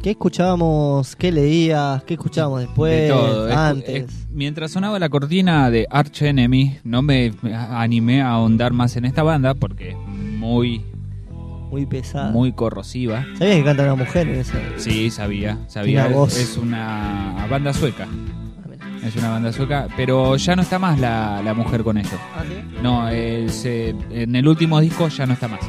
¿Qué escuchábamos? ¿Qué leías? ¿Qué escuchábamos después? De todo. Antes. Mientras sonaba la cortina de Arch Enemy, no me animé a ahondar más en esta banda porque es muy pesada. Muy corrosiva. ¿Sabías que canta una mujer en eso? Sí, sabía. Tiene voz. Es una banda sueca. Es una banda sueca, pero ya no está más la mujer con ellos. ¿Ah, sí? No, en el último disco ya no está más.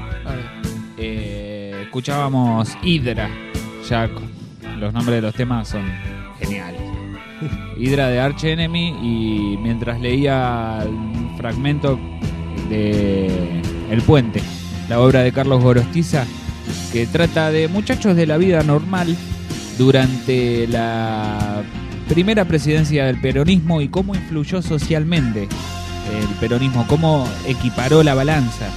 Escuchábamos Hydra. Ya los nombres de los temas son geniales. Hydra de Arch Enemy, y mientras leía el fragmento de El Puente, la obra de Carlos Gorostiza, que trata de muchachos de la vida normal durante la primera presidencia del peronismo y cómo influyó socialmente el peronismo, cómo equiparó la balanza.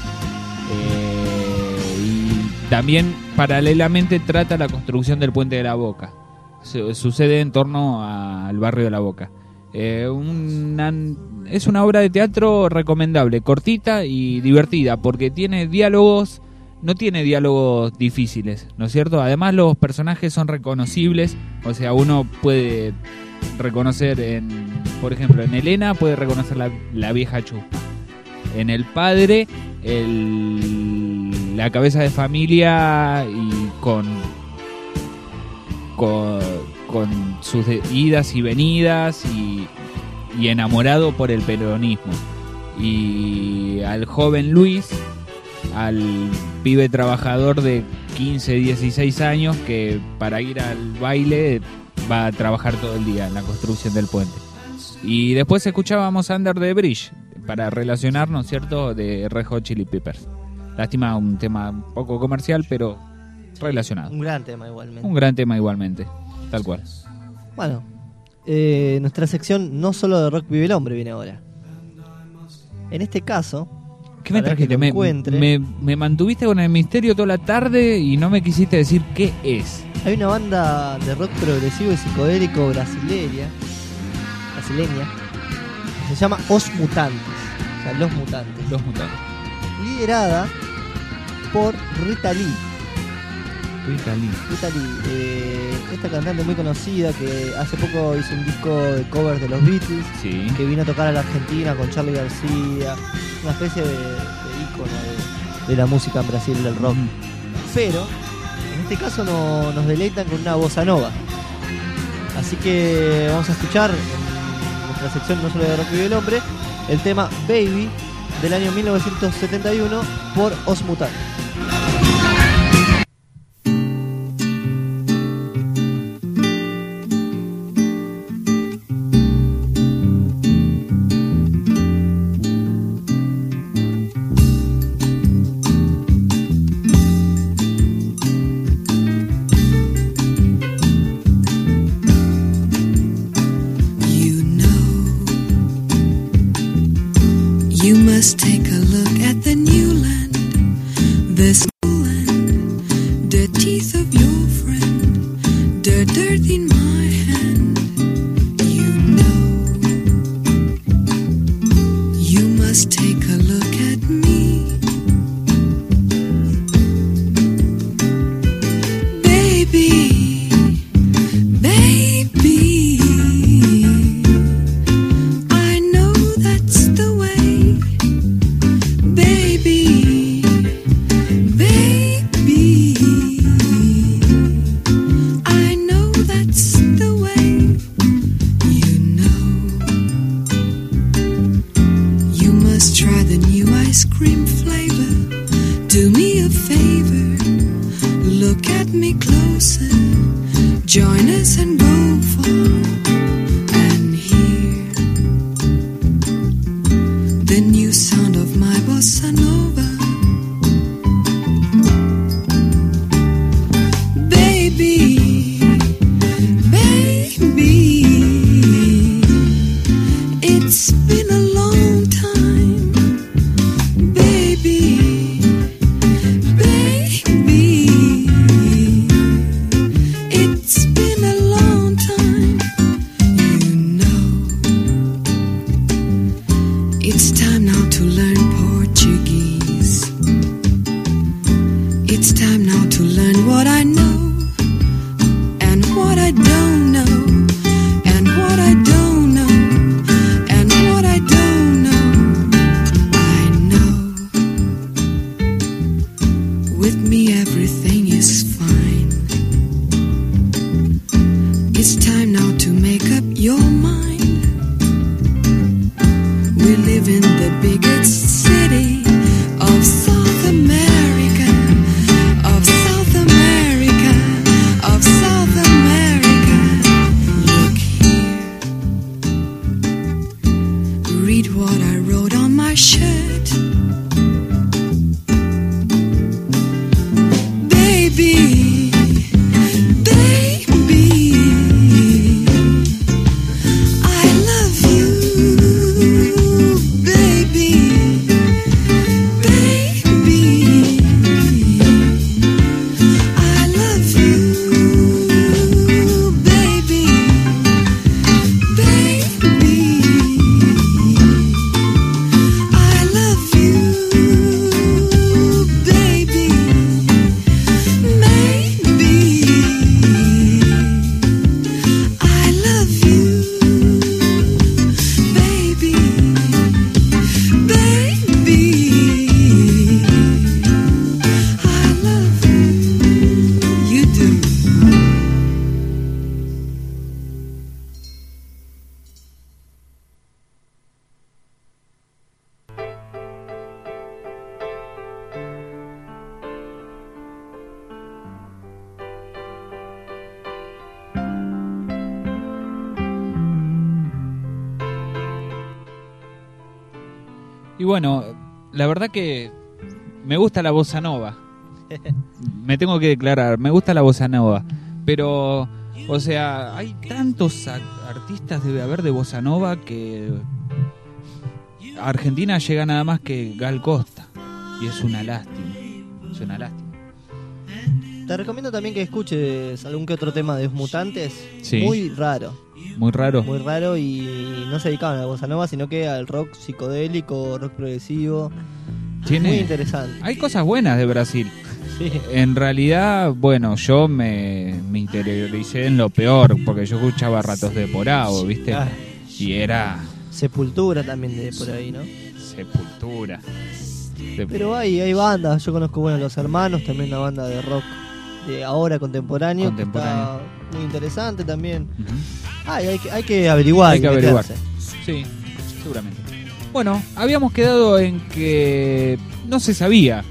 Y también paralelamente trata la construcción del Puente de la Boca. Sucede en torno al barrio de La Boca. Es una obra de teatro recomendable, cortita y divertida, porque tiene diálogos, no tiene diálogos difíciles, ¿no es cierto? Además los personajes son reconocibles, o sea, uno puede reconocer, por ejemplo, en Elena puede reconocer la vieja chuspa, en el padre la cabeza de familia y con sus idas y venidas y enamorado por el peronismo, y al joven Luis, al pibe trabajador de 15, 16 años que para ir al baile va a trabajar todo el día en la construcción del puente. Y después escuchábamos Under the Bridge para relacionarnos, ¿cierto?, de Red Hot Chili Peppers. Lástima, un tema un poco comercial, pero relacionado. Un gran tema igualmente. Un gran tema igualmente, tal cual. Bueno, nuestra sección No Solo de Rock Vive el Hombre viene ahora. En este caso, ¿qué me trajiste? Me mantuviste con el misterio toda la tarde y no me quisiste decir qué es. Hay una banda de rock progresivo y psicodélico brasileña, que se llama Os Mutantes, o sea, Los Mutantes. Los Mutantes. Liderada por Rita Lee. Rita Lee, esta cantante muy conocida que hace poco hizo un disco de covers de los Beatles, sí, que vino a tocar a la Argentina con Charly García, una especie de ícono de la música en Brasil, del rock. Pero en este caso nos deleitan con una bossa nova. Así que vamos a escuchar en nuestra sección No Solo de Rock Vive el Hombre el tema Baby del año 1971 por Os Mutantes. Take a look at the new land, the school land, the teeth of your friend, the dirt in my hand. You know, you must take a look at me, baby, baby. I know that's the way. Baby, baby, I know that's the way. You know, you must try the new ice cream flavor. Do me a favor, look at me closer. Join us and go far and hear the new sound of my bossa nova. Baby, baby, it's been a long time. Baby, baby, it's been a long time. now to make up your mind. We live in the biggest city of South America, of South America, of South America. Look here, read what I wrote on my shirt. Baby, baby, I love you. Baby, baby, I love you. Baby, baby, I love you. Baby, maybe I love you. Baby, baby, I love you. You do. Y bueno, la verdad que me gusta la bossa nova. Me tengo que declarar, me gusta la bossa nova. Pero, o sea, hay tantos artistas debe haber de bossa nova que a Argentina llega nada más que Gal Costa. Y es una lástima. Es una lástima. Te recomiendo también que escuches algún que otro tema de Los Mutantes. Sí. Muy raro. Muy raro. Muy raro, y no se dedicaban a la bossa nova, sino que al rock psicodélico, rock progresivo. Tiene... Muy interesante. Hay cosas buenas de Brasil. Sí. En realidad, bueno, yo me interioricé en lo peor, porque yo escuchaba Ratos de Porao, ¿viste? Ah. Y era Sepultura también de por ahí, ¿no? Sepultura. Pero hay bandas, yo conozco, bueno, Los Hermanos, también una banda de rock de ahora contemporáneo. Que está muy interesante también. Uh-huh. Hay que averiguar. Hay que averiguar. meterse. Sí, seguramente. Bueno, habíamos quedado en que no se sabía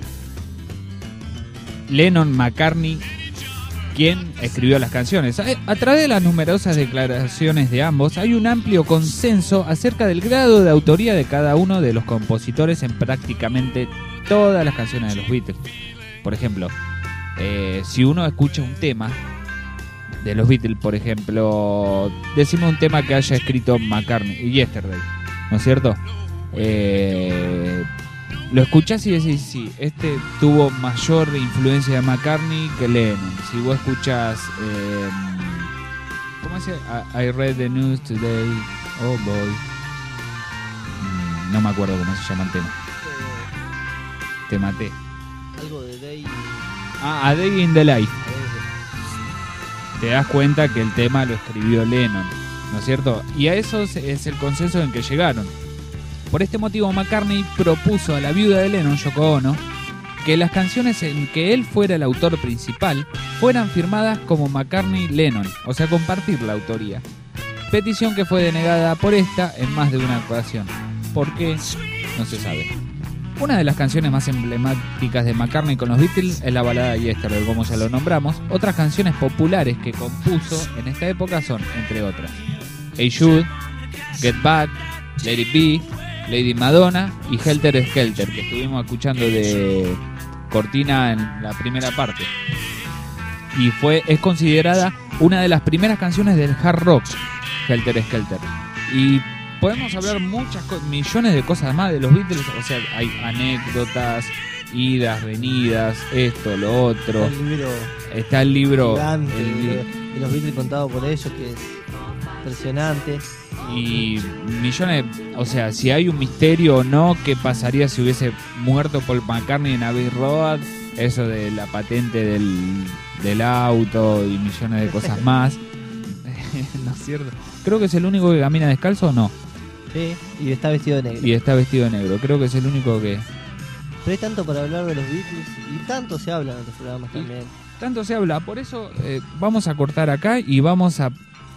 Lennon-McCartney quién escribió las canciones. A través de las numerosas declaraciones de ambos, hay un amplio consenso acerca del grado de autoría de cada uno de los compositores en prácticamente todas las canciones de los Beatles. Por ejemplo, si uno escucha un tema de los Beatles, por ejemplo, decimos un tema que haya escrito McCartney, Yesterday, ¿no es cierto? Lo escuchás y decís, sí, este tuvo mayor influencia de McCartney que Lennon. Si vos escuchás, ¿cómo dice? I read the news today, oh boy. No me acuerdo cómo se llama el tema. Te maté. Algo de Day. A Day in the Life. Te das cuenta que el tema lo escribió Lennon, ¿no es cierto? Y a eso es el consenso en que llegaron. Por este motivo, McCartney propuso a la viuda de Lennon, Yoko Ono, que las canciones en que él fuera el autor principal fueran firmadas como McCartney-Lennon, o sea, compartir la autoría. Petición que fue denegada por esta en más de una ocasión. ¿Por qué? No se sabe. Una de las canciones más emblemáticas de McCartney con los Beatles es la balada Yesterday, como ya lo nombramos. Otras canciones populares que compuso en esta época son, entre otras, Hey Jude, Get Back, Let It Be, Lady Madonna y Helter Skelter, que estuvimos escuchando de cortina en la primera parte. Y es considerada una de las primeras canciones del hard rock, Helter Skelter. Y podemos hablar millones de cosas más de los Beatles, o sea, hay anécdotas, idas, venidas, esto, lo otro. Está el libro gigante de los Beatles contado por ellos, que es impresionante. Y millones, o sea, si hay un misterio o no, ¿qué pasaría si hubiese muerto Paul McCartney en Abbey Road? Eso de la patente del auto y millones de cosas más. ¿No es cierto? Creo que es el único que camina descalzo, ¿o no? Sí, y está vestido de negro. Y está vestido de negro, creo que es el único que... Pero hay tanto para hablar de los Beatles y tanto se habla en otros programas también. Tanto se habla, por eso vamos a cortar acá y vamos a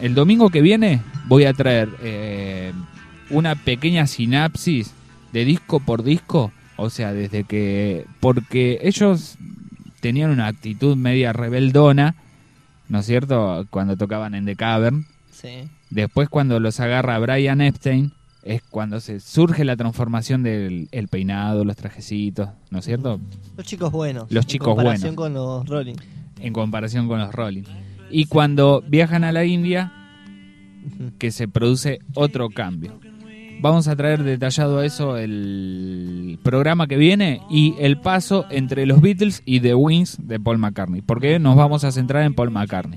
el domingo que viene voy a traer una pequeña sinapsis de disco por disco, o sea, porque ellos tenían una actitud media rebeldona, ¿no es cierto?, cuando tocaban en The Cavern. Sí. Después, cuando los agarra Brian Epstein, es cuando se surge la transformación del el peinado, los trajecitos, ¿no es cierto? Los chicos buenos. Los chicos buenos. En comparación con los Rolling. En comparación con los Rolling. Y cuando viajan a la India, que se produce otro cambio. Vamos a traer detallado a eso el programa que viene y el paso entre los Beatles y The Wings de Paul McCartney. Porque nos vamos a centrar en Paul McCartney.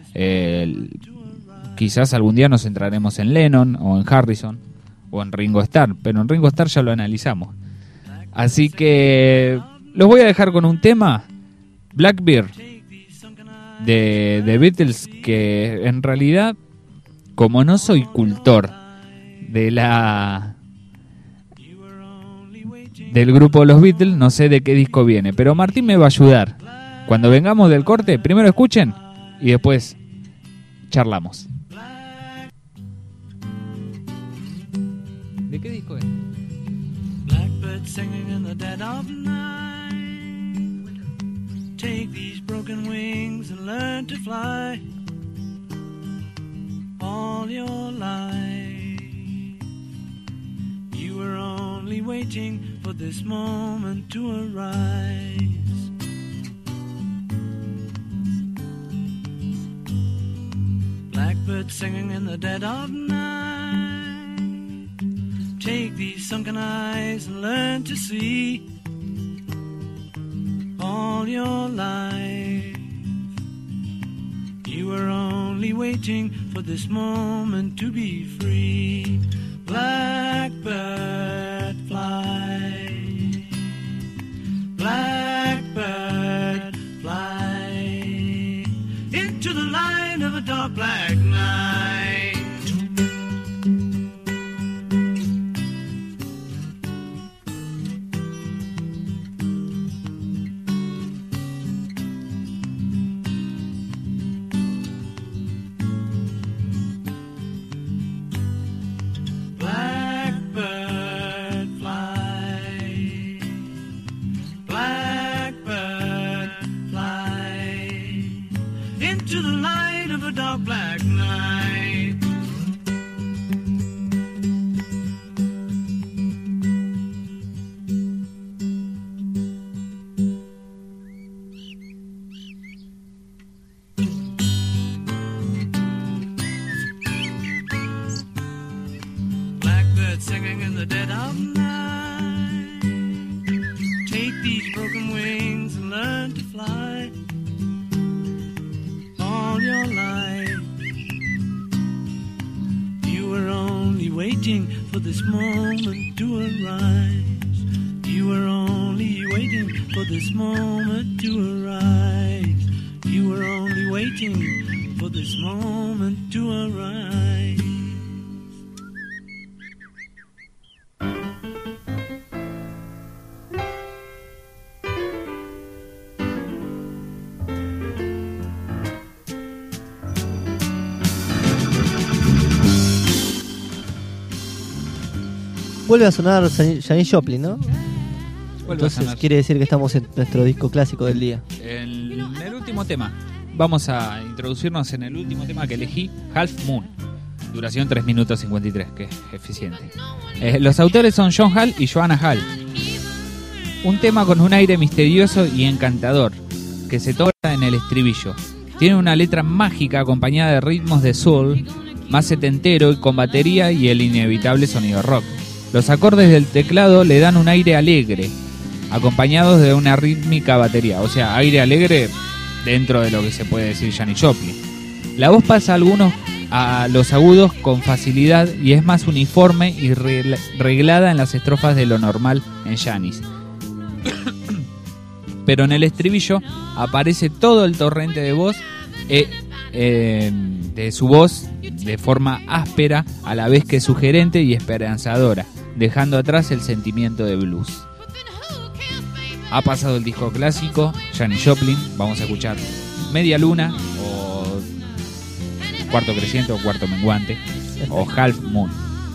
Quizás algún día nos centraremos en Lennon o en Harrison o en Ringo Starr, pero en Ringo Starr ya lo analizamos. Así que los voy a dejar con un tema, Blackbird, de The Beatles, que en realidad, como no soy cultor del grupo Los Beatles, no sé de qué disco viene, pero Martín me va a ayudar. Cuando vengamos del corte, primero escuchen y después charlamos. ¿De qué disco es? Blackbird singing in the dead of night. Take these broken wings and learn to fly. All your life you were only waiting for this moment to arise. Blackbird singing in the dead of night. Take these sunken eyes and learn to see. All your life you were only waiting for this moment to be free. Blackbird fly, blackbird fly into the light of a dark black night. To the light of a dark black night. Blackbird singing in the dead of night. Take these broken wings and learn to fly. All your life you were only waiting for this moment to arise. You were only waiting for this moment to arise. You were only waiting for this moment to arise. Vuelve a sonar Janis Joplin, ¿no? Entonces sonar. quiere decir que estamos en nuestro disco clásico del día. En el último tema. Vamos a introducirnos en el último tema que elegí, Half Moon. Duración 3 minutos 53, que es eficiente. Los autores son John Hall y Joanna Hall. Un tema con un aire misterioso y encantador, que se toca en el estribillo. Tiene una letra mágica acompañada de ritmos de soul, más setentero y con batería y el inevitable sonido rock. Los acordes del teclado le dan un aire alegre, acompañados de una rítmica batería. O sea, aire alegre dentro de lo que se puede decir Janis Joplin. La voz pasa a los agudos con facilidad y es más uniforme y reglada en las estrofas de lo normal en Janis. Pero en el estribillo aparece todo el torrente de voz de su voz de forma áspera, a la vez que sugerente y esperanzadora, dejando atrás el sentimiento de blues. Ha pasado el disco clásico, Janis Joplin. Vamos a escuchar Media Luna o cuarto creciente o cuarto menguante, o half moon.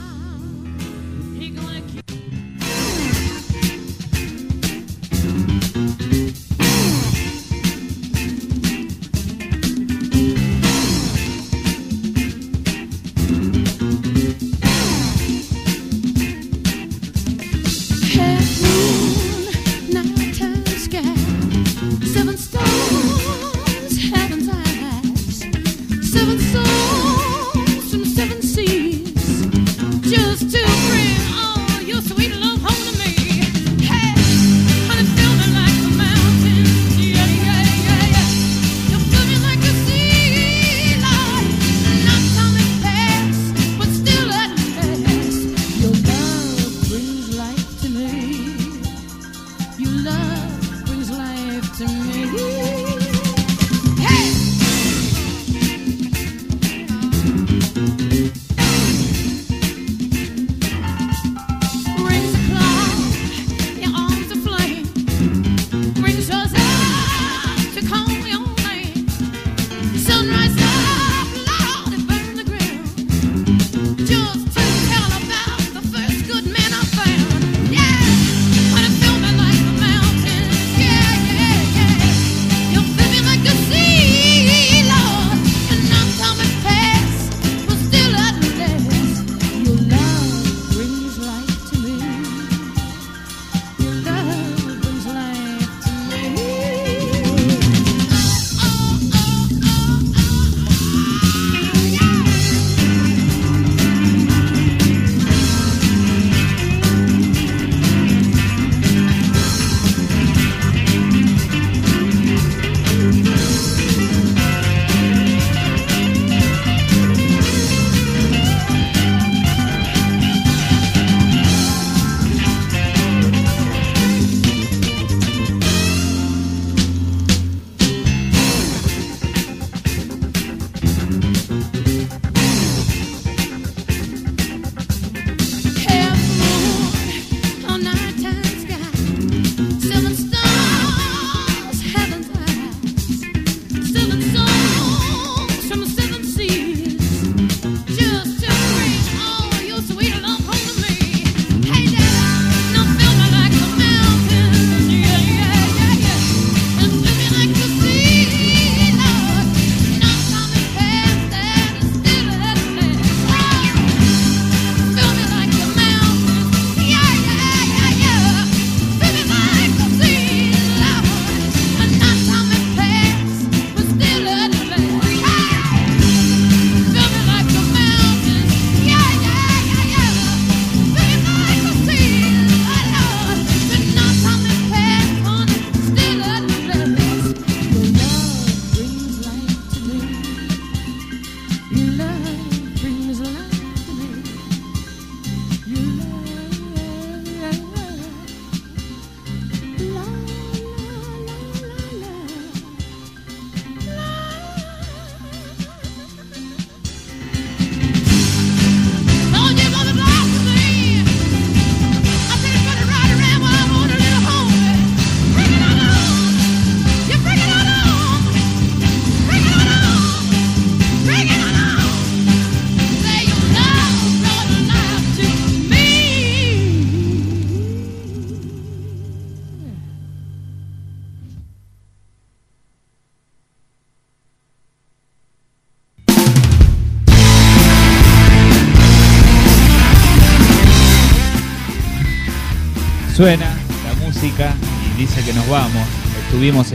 Suena la música y dice que nos vamos. Estuvimos en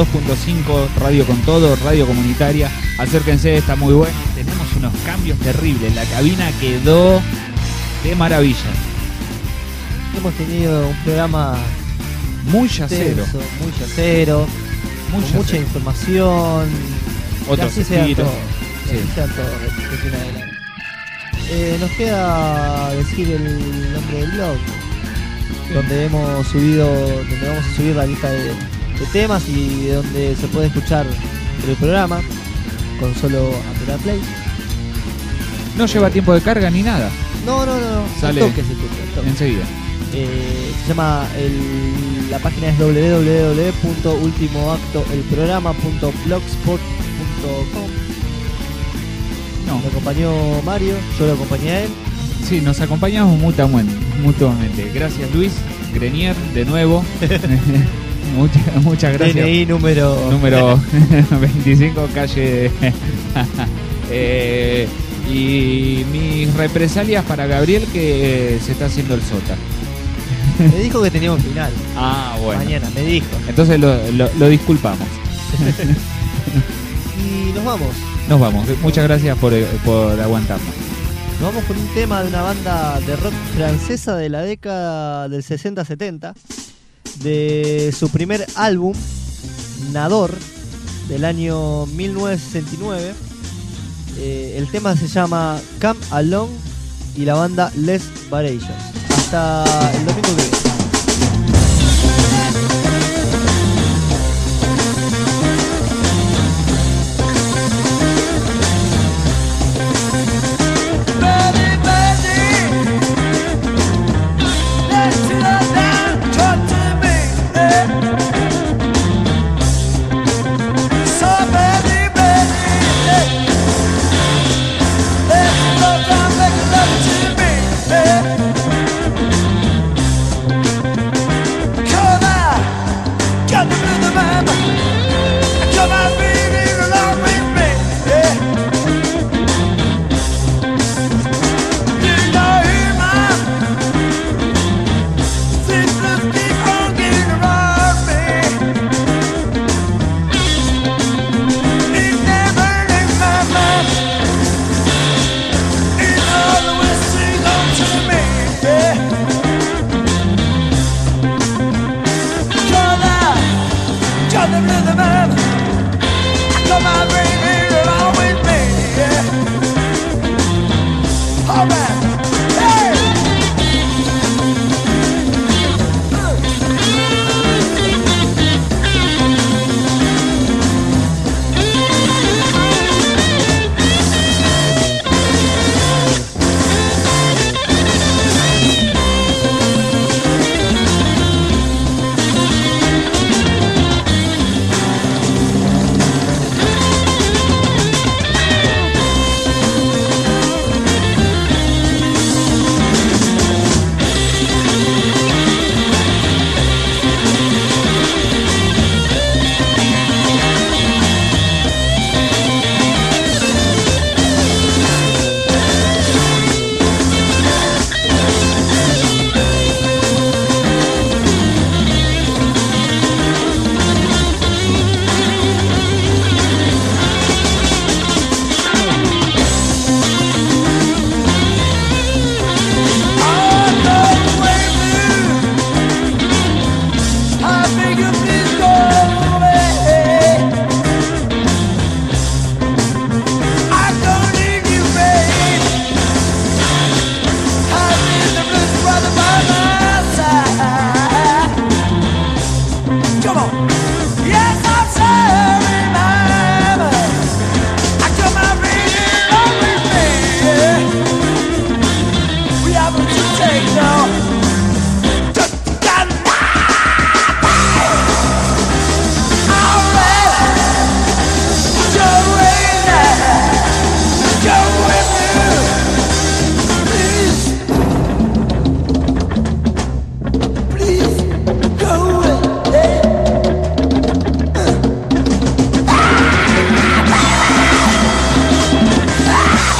102.5, Radio con Todo, radio comunitaria. Acérquense, está muy bueno. Tenemos unos cambios terribles. La cabina quedó de maravilla. Hemos tenido un programa muy yacero. Muy yacero, con mucha información. Otros así sean estilos. todos. Así sean todos de aquí en adelante. Nos queda decir el nombre del blog, donde vamos a subir la lista de temas y donde se puede escuchar el programa con solo apretar play. No lleva tiempo de carga ni nada. No. Sale al toque se escucha. enseguida. Se llama la página es www.ultimoactoelprograma.blogspot.com. No. Lo acompañó Mario, yo lo acompañé a él. Sí, nos acompañamos mutuamente. Gracias, Luis Grenier, de nuevo. Muchas gracias. DNI Número 25, calle. Y mis represalias para Gabriel, que se está haciendo el sota. Me dijo que teníamos final. Ah, bueno. Mañana, me dijo. Entonces lo disculpamos. Y nos vamos. Nos vamos. Muchas gracias por aguantarnos. Nos vamos con un tema de una banda de rock francesa de la década del 60-70. De su primer álbum, Nador, del año 1969. El tema se llama Come Along y la banda Les Variations. Hasta el domingo que viene. Alright.